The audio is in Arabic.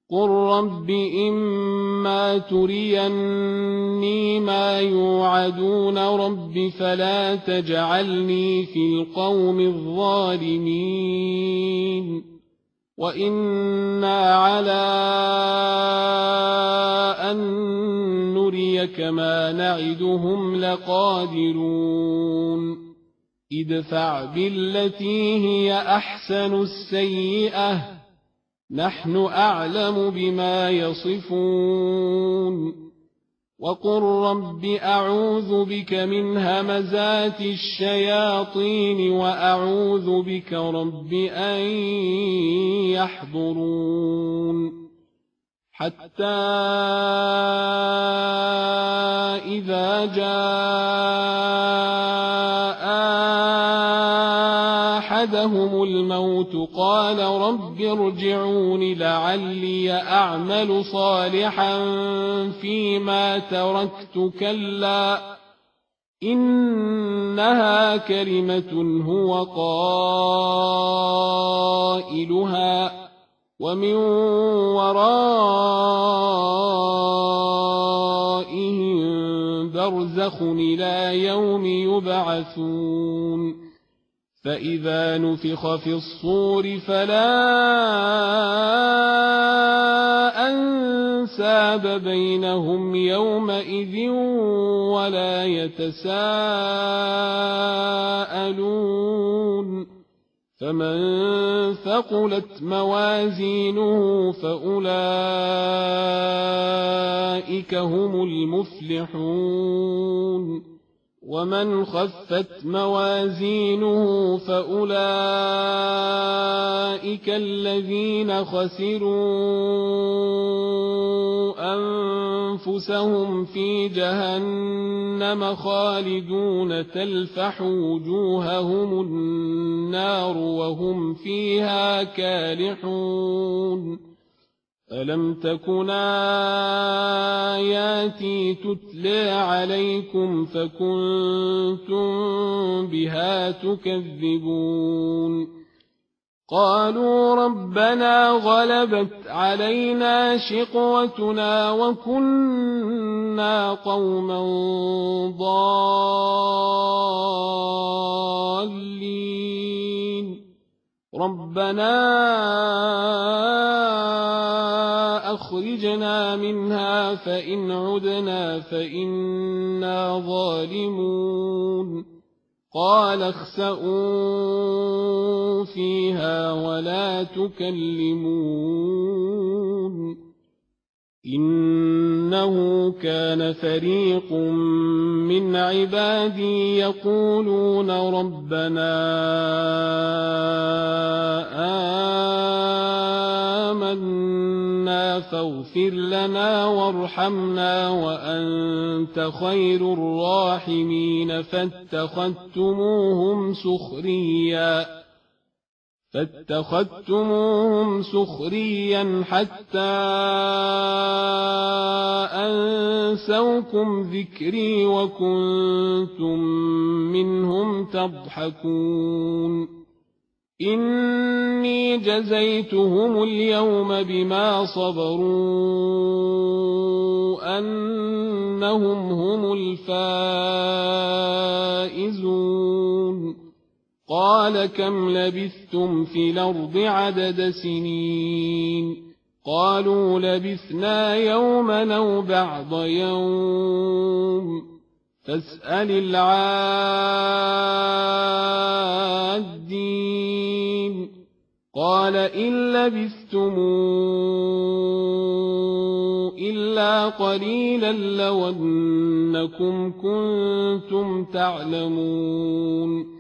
قل رب إما تريني ما يوعدون رب فلا تجعلني في القوم الظالمين وإنا على أن نريك ما نعدهم لقادرون ادفع بالتي هي أحسن السيئة نحن أعلم بما يصفون وقل رب أعوذ بك من همزات الشياطين وأعوذ بك رب أن يحضرون حتى إذا جاء أحدهم الموت قال رب ارجعون لعلي أعمل صالحا فيما تركت كلا إنها كلمة هو قائلها ومن ورائهم برزخ إلى يوم يبعثون فإذا نفخ في الصور فلا أنساب بينهم يومئذ ولا يتساءلون فمن ثقلت موازينه فأولئك هم المفلحون ومن خفت موازينه فأولئك الذين خسروا أنفسهم في جهنم خالدون تلفح وجوههم النار وهم فيها كالحون ألم تكن آياتي تتلى عليكم فكنتم بها تكذبون قالوا ربنا غلبت علينا شقوتنا وكنا قوما ضالين ربنا أخرجنا منها فإن عدنا فإنا ظالمون قال اخسئوا فيها ولا تكلمون إنه كان فريق من عبادي يقولون ربنا آمنا فاغفر لنا وارحمنا وأنت خير الراحمين فاتخذتموهم سخريا حتى أنسوكم ذكري وكنتم منهم تضحكون إني جزيتهم اليوم بما صبروا أنهم هم الفائزون قال كم لبثتم في الأرض عدد سنين قالوا لبثنا يوما أو بعض يوم فاسأل العادين قال إن لبثتم إلا قليلا لو أنكم كنتم تعلمون